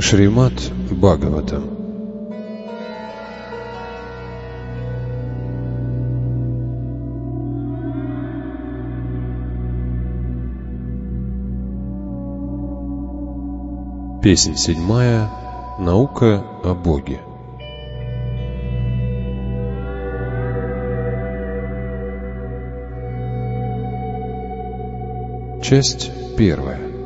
Шримад Бхагаватам. Песнь 7. Наука о Боге. Часть 1.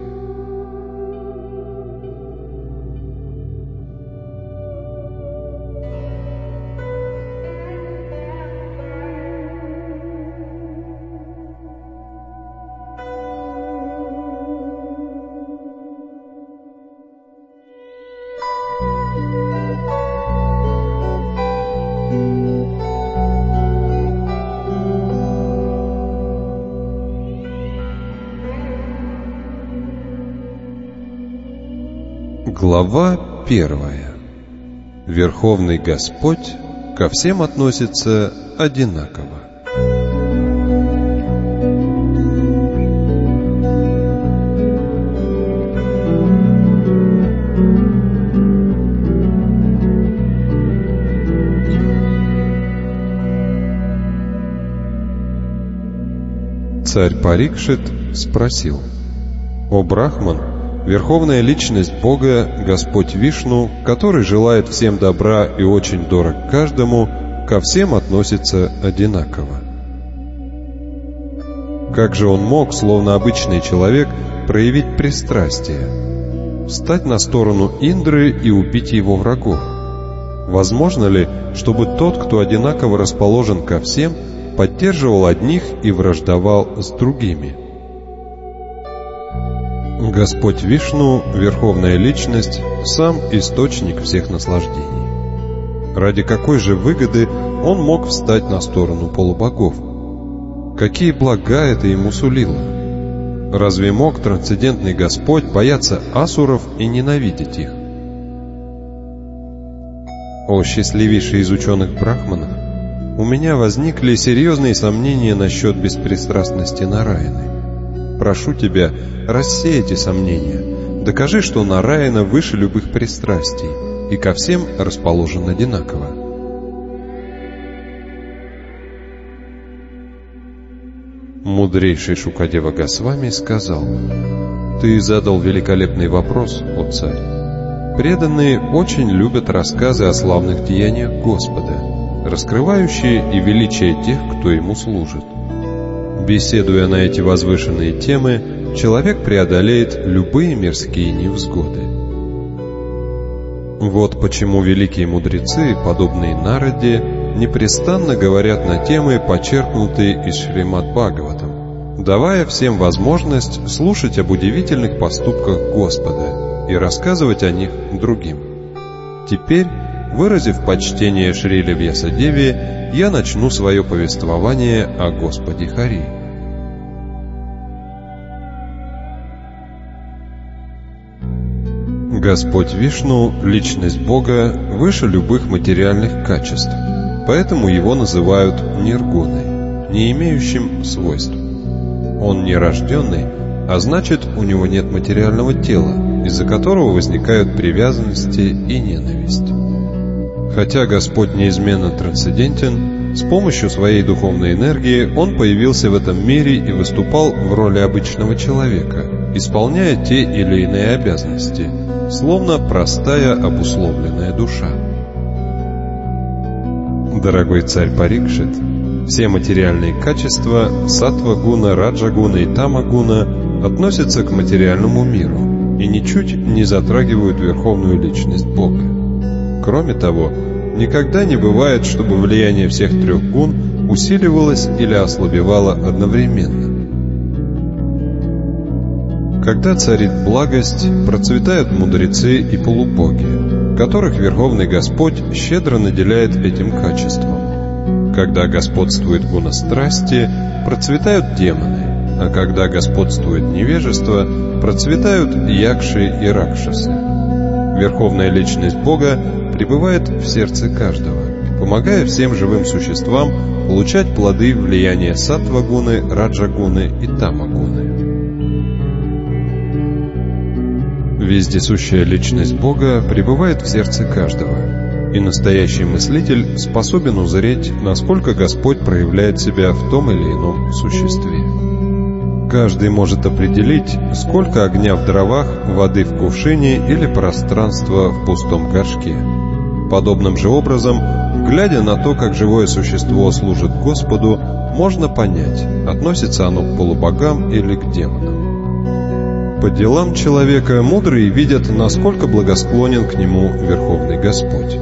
Глава 1. Верховный Господь ко всем относится одинаково. Царь Парикшит спросил: «О Брахман, Верховная Личность Бога, Господь Вишну, который желает всем добра и очень дорог каждому, ко всем относится одинаково. Как же он мог, словно обычный человек, проявить пристрастие, встать на сторону Индры и убить его врагов? Возможно ли, чтобы тот, кто одинаково расположен ко всем, поддерживал одних и враждовал с другими?» Господь Вишну, Верховная Личность, сам источник всех наслаждений. Ради какой же выгоды он мог встать на сторону полубогов? Какие блага это ему сулило? Разве мог трансцендентный Господь бояться асуров и ненавидеть их? О счастливейший из ученых брахманов, у меня возникли серьезные сомнения насчет беспристрастности Нараяны. Прошу тебя, рассей эти сомнения. Докажи, что Нараяна выше любых пристрастий и ко всем расположен одинаково. Мудрейший Шукадева Госвами сказал: «Ты задал великолепный вопрос, о царь. Преданные очень любят рассказы о славных деяниях Господа, раскрывающие и величие тех, кто ему служит. Беседуя на эти возвышенные темы, человек преодолеет любые мирские невзгоды. Вот почему великие мудрецы, подобные Нараде, непрестанно говорят на темы, почерпнутые из Шримад Бхагаватам, давая всем возможность слушать об удивительных поступках Господа и рассказывать о них другим. Теперь, выразив почтение Шриле Вьясадеве, я начну свое повествование о Господе Хари. Господь Вишну, Личность Бога, выше любых материальных качеств, поэтому его называют ниргуной, не имеющим свойств. Он нерожденный, а значит, у него нет материального тела, из-за которого возникают привязанности и ненависть. Хотя Господь неизменно трансцендентен, с помощью своей духовной энергии Он появился в этом мире и выступал в роли обычного человека, исполняя те или иные обязанности, словно простая обусловленная душа. Дорогой царь Парикшит, все материальные качества саттва-гуна, раджа-гуна и тама-гуна относятся к материальному миру и ничуть не затрагивают Верховную Личность Бога. Кроме того, никогда не бывает, чтобы влияние всех трех гун усиливалось или ослабевало одновременно. Когда царит благость, процветают мудрецы и полубоги, которых Верховный Господь щедро наделяет этим качеством. Когда господствует гуна страсти, процветают демоны, а когда господствует невежество, процветают якши и ракшасы. Верховная Личность Бога пребывает в сердце каждого, помогая всем живым существам получать плоды влияния саттва-гуны, раджа-гуны и тама-гуны. Вездесущая личность Бога пребывает в сердце каждого, и настоящий мыслитель способен узреть, насколько Господь проявляет себя в том или ином существе. Каждый может определить, сколько огня в дровах, воды в кувшине или пространства в пустом горшке. Подобным же образом, глядя на то, как живое существо служит Господу, можно понять, относится оно к полубогам или к демонам. По делам человека мудрые видят, насколько благосклонен к нему Верховный Господь.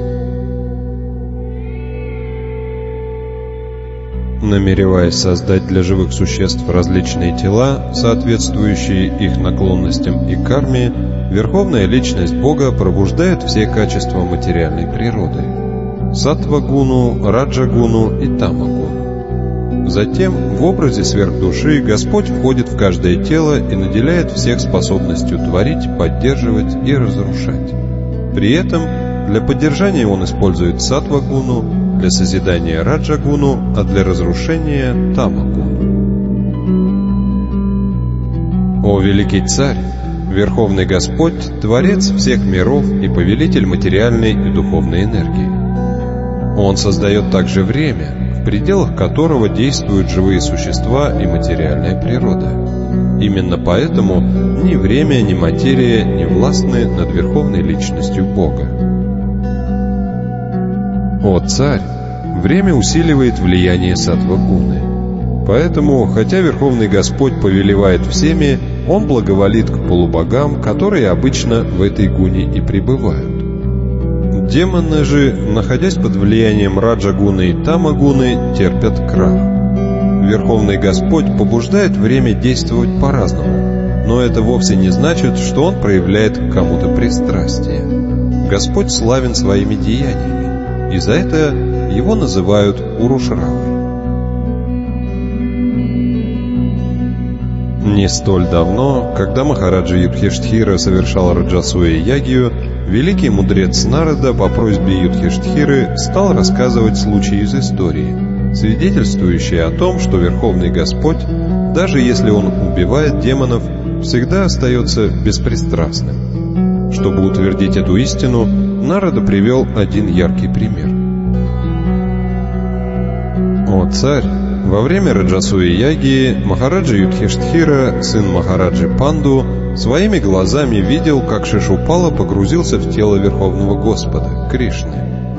Намереваясь создать для живых существ различные тела, соответствующие их наклонностям и карме, Верховная Личность Бога пробуждает все качества материальной природы – саттва-гуну, раджа-гуну и тама-гуну. Затем в образе сверхдуши Господь входит в каждое тело и наделяет всех способностью творить, поддерживать и разрушать. При этом для поддержания Он использует саттва-гуну, для созидания раджа-гуну, а для разрушения тама-гуну. О великий царь, Верховный Господь, Творец всех миров и повелитель материальной и духовной энергии. Он создает также время, в пределах которого действуют живые существа и материальная природа. Именно поэтому ни время, ни материя не властны над Верховной Личностью Бога. О царь, время усиливает влияние саттва-гуны. Поэтому, хотя Верховный Господь повелевает всеми, Он благоволит к полубогам, которые обычно в этой гуне и пребывают. Демоны же, находясь под влиянием раджа-гуны и тама-гуны, терпят крах. Верховный Господь побуждает время действовать по-разному, но это вовсе не значит, что Он проявляет к кому-то пристрастие. Господь славен своими деяниями, и за это Его называют Урушравой. Не столь давно, когда Махараджа Юдхиштхира совершал Раджасуя-ягию, великий мудрец Нарада по просьбе Юдхиштхиры стал рассказывать случаи из истории, свидетельствующие о том, что Верховный Господь, даже если Он убивает демонов, всегда остается беспристрастным. Чтобы утвердить эту истину, Нарада привел один яркий пример. О царь! Во время Раджасуя-ягии Махараджа Юдхиштхира, сын Махараджи Панду, своими глазами видел, как Шишупала погрузился в тело Верховного Господа, Кришны.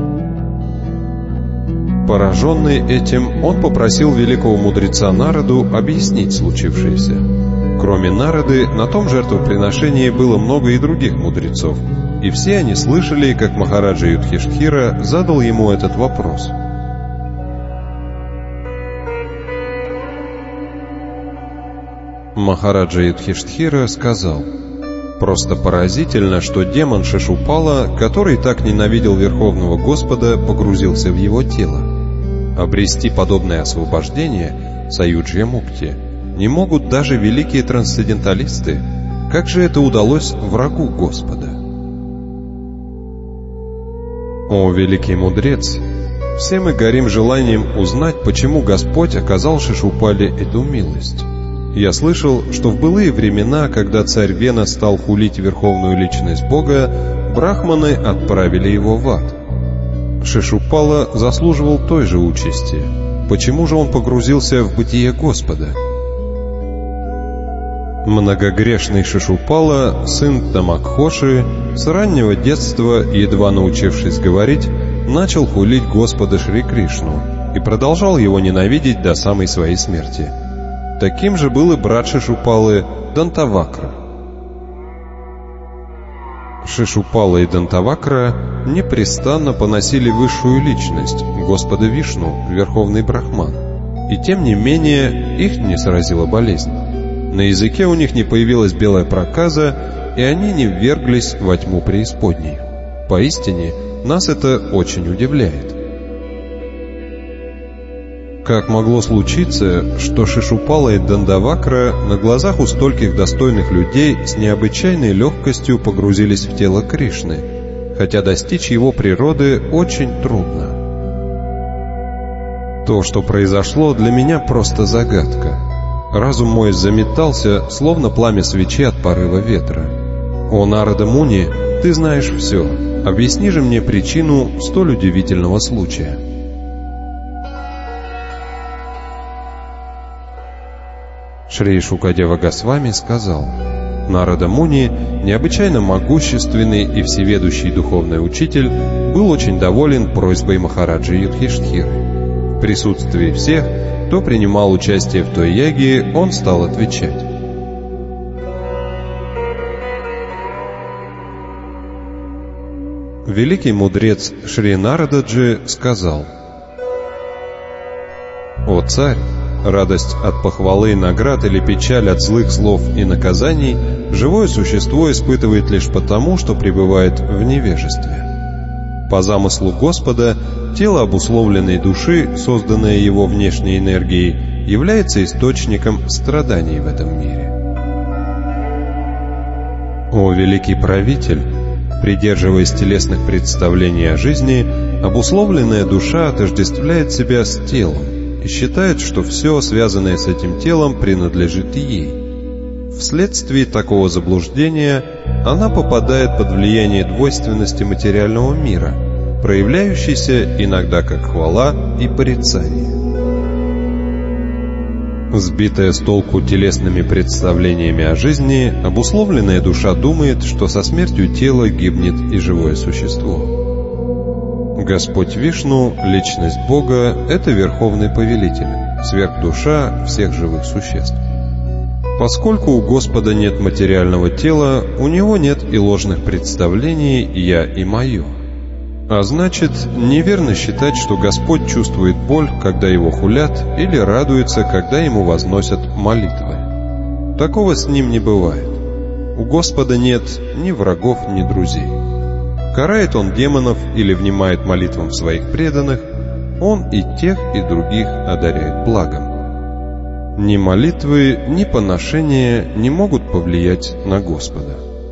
Пораженный этим, он попросил великого мудреца Нараду объяснить случившееся. Кроме Нарады, на том жертвоприношении было много и других мудрецов, и все они слышали, как Махараджа Юдхиштхира задал ему этот вопрос. Махараджа Юдхиштхира сказал: «Просто поразительно, что демон Шишупала, который так ненавидел Верховного Господа, погрузился в его тело. Обрести подобное освобождение, саюджья мукти, не могут даже великие трансценденталисты. Как же это удалось врагу Господа?» О великий мудрец! Все мы горим желанием узнать, почему Господь оказал Шишупале эту милость. Я слышал, что в былые времена, когда царь Вена стал хулить Верховную Личность Бога, брахманы отправили его в ад. Шишупала заслуживал той же участи. Почему же он погрузился в бытие Господа? Многогрешный Шишупала, сын Тамакхоши, с раннего детства, едва научившись говорить, начал хулить Господа Шри Кришну и продолжал его ненавидеть до самой своей смерти. Таким же был и брат Шишупалы Дантавакра. Шишупала и Дантавакра непрестанно поносили высшую личность, Господа Вишну, Верховный Брахман, и тем не менее их не сразила болезнь. На языке у них не появилась белая проказа, и они не вверглись во тьму преисподней. Поистине, нас это очень удивляет. Как могло случиться, что Шишупала и Дандавакра на глазах у стольких достойных людей с необычайной легкостью погрузились в тело Кришны, хотя достичь его природы очень трудно? То, что произошло, для меня просто загадка. Разум мой заметался, словно пламя свечи от порыва ветра. «О Нарада Муни, ты знаешь все. Объясни же мне причину столь удивительного случая». Шри Шукадева Госвами сказал: Нарада Муни, необычайно могущественный и всеведущий духовный учитель, был очень доволен просьбой Махараджи Юдхиштхиры. В присутствии всех, кто принимал участие в той яге, он стал отвечать: великий мудрец Шри Нарададжи сказал: «О царь, радость от похвалы, наград или печаль от злых слов и наказаний живое существо испытывает лишь потому, что пребывает в невежестве. По замыслу Господа, тело обусловленной души, созданное его внешней энергией, является источником страданий в этом мире. О великий правитель, придерживаясь телесных представлений о жизни, обусловленная душа отождествляет себя с телом и считает, что все, связанное с этим телом, принадлежит ей. Вследствие такого заблуждения она попадает под влияние двойственности материального мира, проявляющейся иногда как хвала и порицание. Сбитая с толку телесными представлениями о жизни, обусловленная душа думает, что со смертью тела гибнет и живое существо. Господь Вишну, личность Бога, это верховный повелитель, сверхдуша всех живых существ. Поскольку у Господа нет материального тела, у Него нет и ложных представлений «я» и «моё». А значит, неверно считать, что Господь чувствует боль, когда Его хулят, или радуется, когда Ему возносят молитвы. Такого с Ним не бывает. У Господа нет ни врагов, ни друзей. Карает Он демонов или внимает молитвам своих преданных, Он и тех, и других одаряет благом. Ни молитвы, ни поношения не могут повлиять на Господа.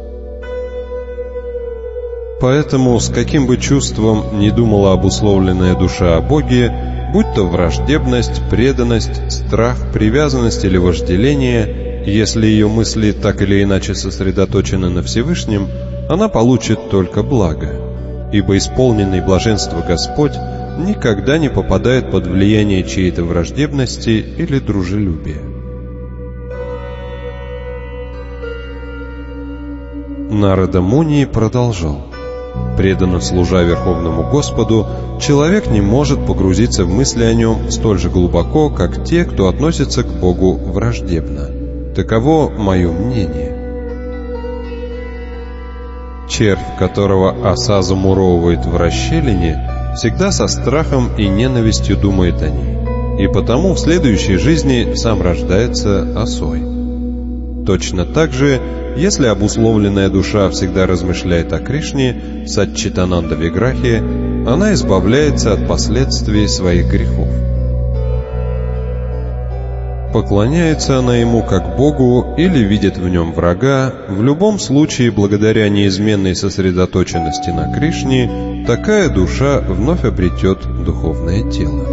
Поэтому, с каким бы чувством ни думала обусловленная душа о Боге, будь то враждебность, преданность, страх, привязанность или вожделение, если ее мысли так или иначе сосредоточены на Всевышнем, она получит только благо, ибо исполненный блаженства Господь никогда не попадает под влияние чьей-то враждебности или дружелюбия. Нарада Муни продолжал: преданно служа Верховному Господу, человек не может погрузиться в мысли о Нем столь же глубоко, как те, кто относится к Богу враждебно. Таково мое мнение. Червь, которого оса замуровывает в расщелине, всегда со страхом и ненавистью думает о ней, и потому в следующей жизни сам рождается осой. Точно так же, если обусловленная душа всегда размышляет о Кришне, Саччитананда Виграхе, она избавляется от последствий своих грехов. Поклоняется она Ему как Богу или видит в Нем врага, в любом случае, благодаря неизменной сосредоточенности на Кришне, такая душа вновь обретет духовное тело.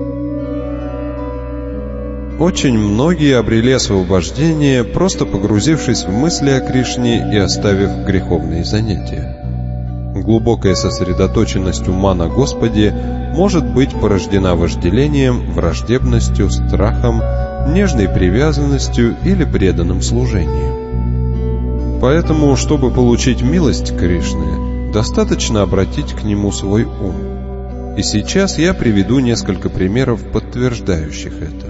Очень многие обрели освобождение, просто погрузившись в мысли о Кришне и оставив греховные занятия. Глубокая сосредоточенность ума на Господе может быть порождена вожделением, враждебностью, страхом, нежной привязанностью или преданным служением. Поэтому, чтобы получить милость Кришны, достаточно обратить к Нему свой ум. И сейчас я приведу несколько примеров, подтверждающих это.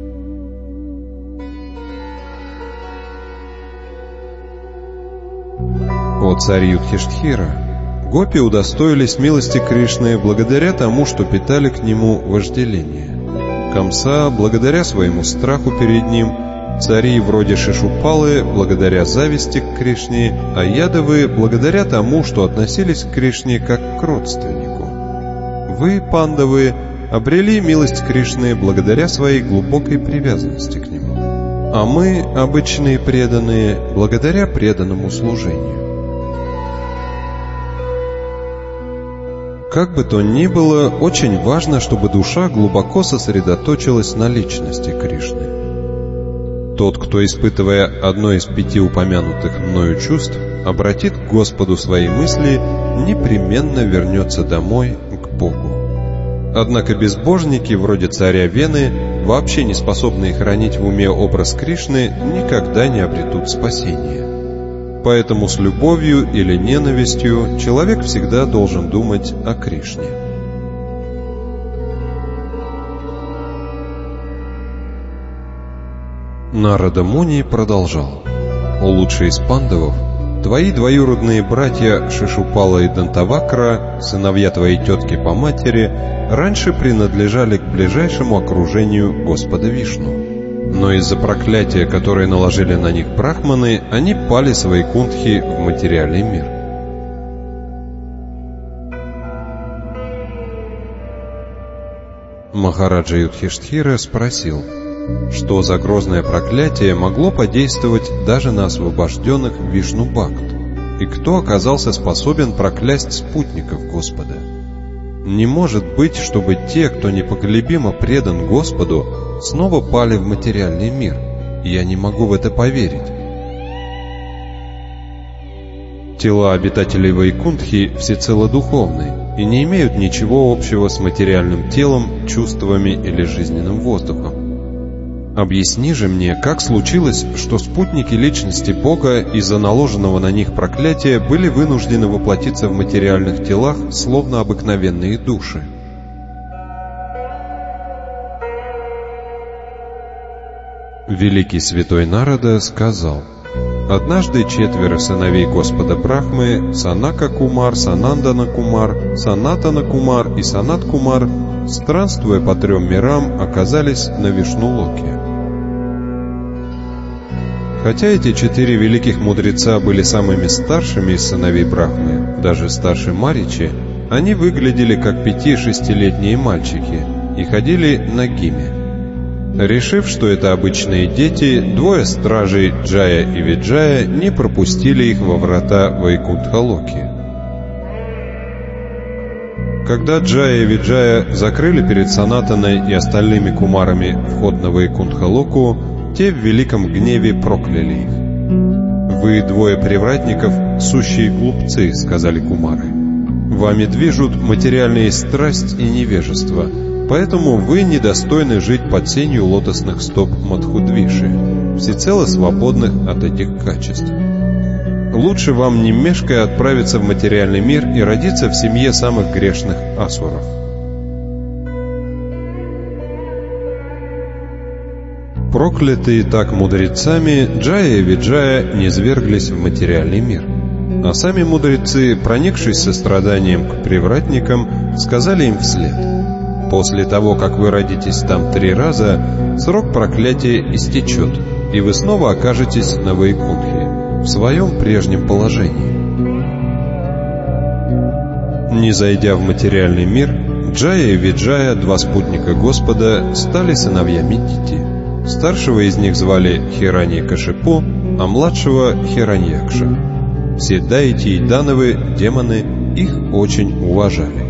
О царь Юдхиштхира, гопи удостоились милости Кришны благодаря тому, что питали к Нему вожделение. Камса благодаря своему страху перед Ним, цари вроде Шишупалы благодаря зависти к Кришне, а Ядавы благодаря тому, что относились к Кришне как к родственнику. Вы, Пандавы, обрели милость Кришны благодаря своей глубокой привязанности к Нему, а мы, обычные преданные, благодаря преданному служению. Как бы то ни было, очень важно, чтобы душа глубоко сосредоточилась на личности Кришны. Тот, кто, испытывая одно из 5 упомянутых мною чувств, обратит к Господу свои мысли, непременно вернется домой к Богу. Однако безбожники, вроде царя Вены, вообще не способные хранить в уме образ Кришны, никогда не обретут спасения. Поэтому с любовью или ненавистью человек всегда должен думать о Кришне. Нарада Муни продолжал: «О лучший из пандавов, твои двоюродные братья Шишупала и Дантавакра, сыновья твоей тетки по матери, раньше принадлежали к ближайшему окружению Господа Вишну. Но из-за проклятия, которое наложили на них брахманы, они пали с Вайкунтхи в материальный мир». Махараджа Юдхиштхира спросил, что за грозное проклятие могло подействовать даже на освобожденных Вишну-бхакт, и кто оказался способен проклясть спутников Господа. Не может быть, чтобы те, кто непоколебимо предан Господу, снова пали в материальный мир. Я не могу в это поверить. Тела обитателей Вайкунтхи всецело духовны и не имеют ничего общего с материальным телом, чувствами или жизненным воздухом. Объясни же мне, как случилось, что спутники личности Бога из-за наложенного на них проклятия были вынуждены воплотиться в материальных телах, словно обыкновенные души? Великий святой Нарада сказал: «Однажды 4 сыновей Господа Брахмы, Санака Кумар, Санандана Кумар, Санатана Кумар и Санат Кумар, странствуя по 3 мирам, оказались на Вишну-локе. Хотя эти 4 великих мудреца были самыми старшими из сыновей Брахмы, даже старше Маричи, они выглядели как 5-6-летние мальчики и ходили нагими. Решив, что это обычные дети, 2 стражей Джая и Виджая не пропустили их во врата Вайкунтха-локи. Когда Джая и Виджая закрыли перед Санатаной и остальными кумарами вход на Вайкунтха-локу, те в великом гневе прокляли их. «Вы 2 привратников, сущие глупцы», — сказали кумары. «Вами движут материальные страсть и невежество, поэтому вы недостойны жить под сенью лотосных стоп Мадхудвиши, всецело свободных от этих качеств. Лучше вам, не мешкая, отправиться в материальный мир и родиться в семье самых грешных асуров». Проклятые так мудрецами, Джая и Виджая низверглись в материальный мир. А сами мудрецы, проникшись состраданием к привратникам, сказали им вслед: «После того, как вы родитесь там 3 раза, срок проклятия истечет, и вы снова окажетесь на Вайкунтхе, в своем прежнем положении». Не зайдя в материальный мир, Джая и Виджая, 2 спутника Господа, стали сыновьями Дити. Старшего из них звали Хираньякашипу, а младшего Хираньякша. Все дайти и дановы, демоны, их очень уважали.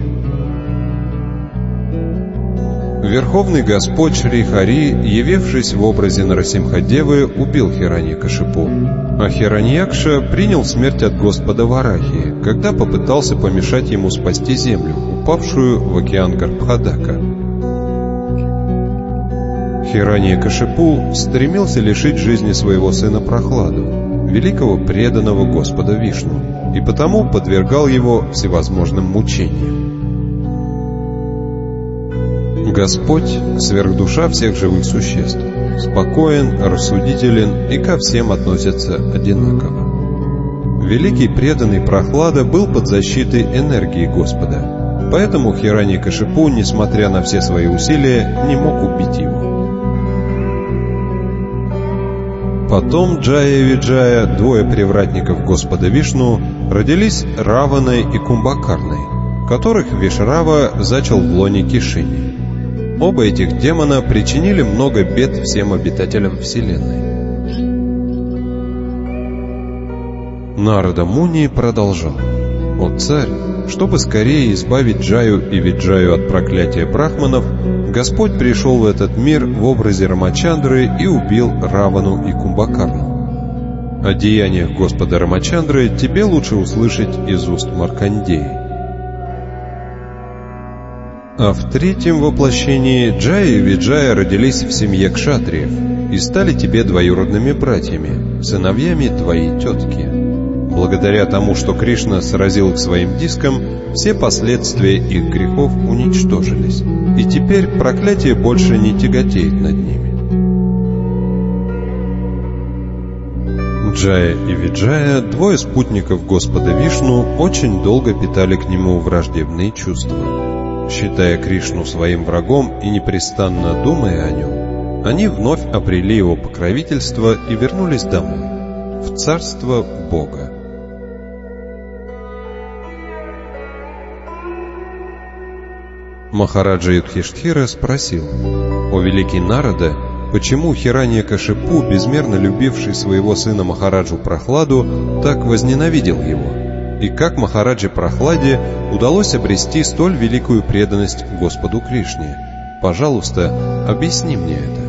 Верховный Господь Шри Хари, явившись в образе Нарасимха-девы, убил Хираньякашипу, а Хираньякша принял смерть от Господа Варахи, когда попытался помешать ему спасти землю, упавшую в океан Гарбхадака. Хираньякашипу стремился лишить жизни своего сына Прохладу, великого преданного Господа Вишну, и потому подвергал его всевозможным мучениям. Господь — сверхдуша всех живых существ, спокоен, рассудителен и ко всем относится одинаково. Великий преданный Прохлада был под защитой энергии Господа, поэтому Хираньякашипу, несмотря на все свои усилия, не мог убить его. Потом Джая и Виджая, 2 привратников Господа Вишну, родились Раваной и Кумбакарной, которых Вишрава зачал в лоне Кишини. Оба этих демона причинили много бед всем обитателям Вселенной. Нарада Муни продолжал: «О царь, чтобы скорее избавить Джаю и Виджаю от проклятия брахманов, Господь пришел в этот мир в образе Рамачандры и убил Равану и Кумбакарну. О деяниях Господа Рамачандры тебе лучше услышать из уст Маркандеи. А в третьем воплощении Джая и Виджая родились в семье кшатриев и стали тебе двоюродными братьями, сыновьями твоей тетки. Благодаря тому, что Кришна сразил их своим диском, все последствия их грехов уничтожились, и теперь проклятие больше не тяготеет над ними. Джая и Виджая, двое спутников Господа Вишну, очень долго питали к нему враждебные чувства. Считая Кришну своим врагом и непрестанно думая о нем, они вновь обрели его покровительство и вернулись домой, в царство Бога. Махараджа Юдхиштхира спросил: «О великий Нарада, почему Хираньякашипу, безмерно любивший своего сына Махараджу Прахладу, так возненавидел его? И как Махараджи Прахладе удалось обрести столь великую преданность Господу Кришне? Пожалуйста, объясни мне это».